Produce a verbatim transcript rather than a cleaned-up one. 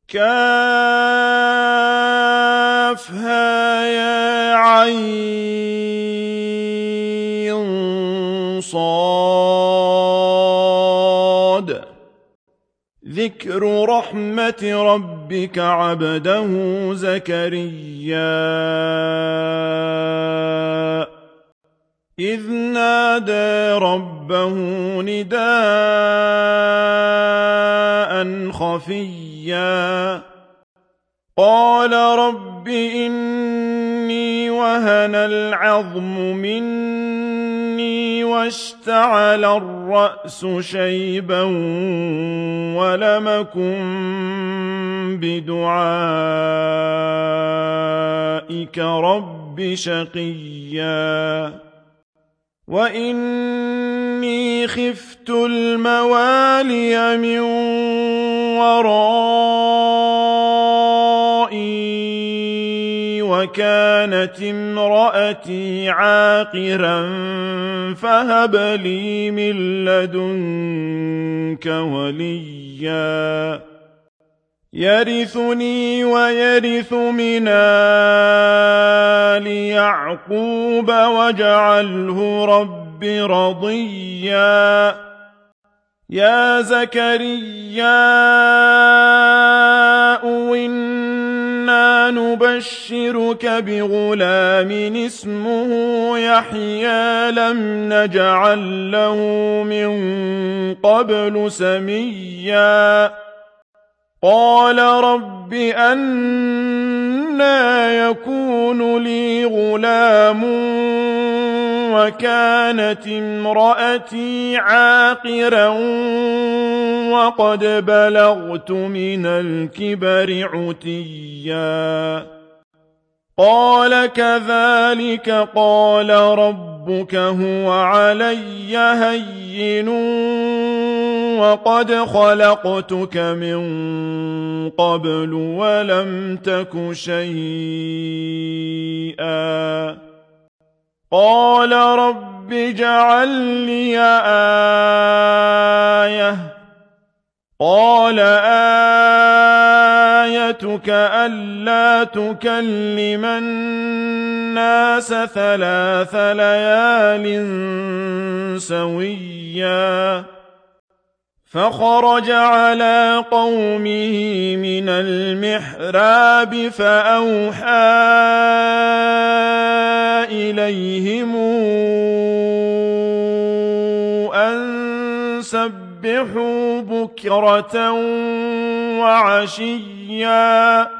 كافها يا عين صاد ذكر رحمة ربك عبده زكريا إذ نادى ربه نداء خفيا قال رب إني وهن العظم مني واشتعل الرأس شيبا ولم أكن بدعائك رب شقيا وإني خفت الموالي من ورائي وكانت امرأتي عاقرا فهب لي من لدنك وليا يرثني ويرث من آل يعقوب واجعله رب رضيا يا زكريا إنا نبشرك بغلام اسمه يحيى لم نجعل له من قبل سميا قال رب أنى يكون لي غلام وكانت امرأتي عاقرا وقد بلغت من الكبر عتيا قال كذلك قال ربك هو علي هين وقد خلقتك من قبل ولم تك شيئا قال رب اجعل لي آية قال آيتك ألا تكلم الناس ثلاث ليال سويا فخرج على قومه من المحراب فأوحى إليهم أن سبحوا بكرة وعشيا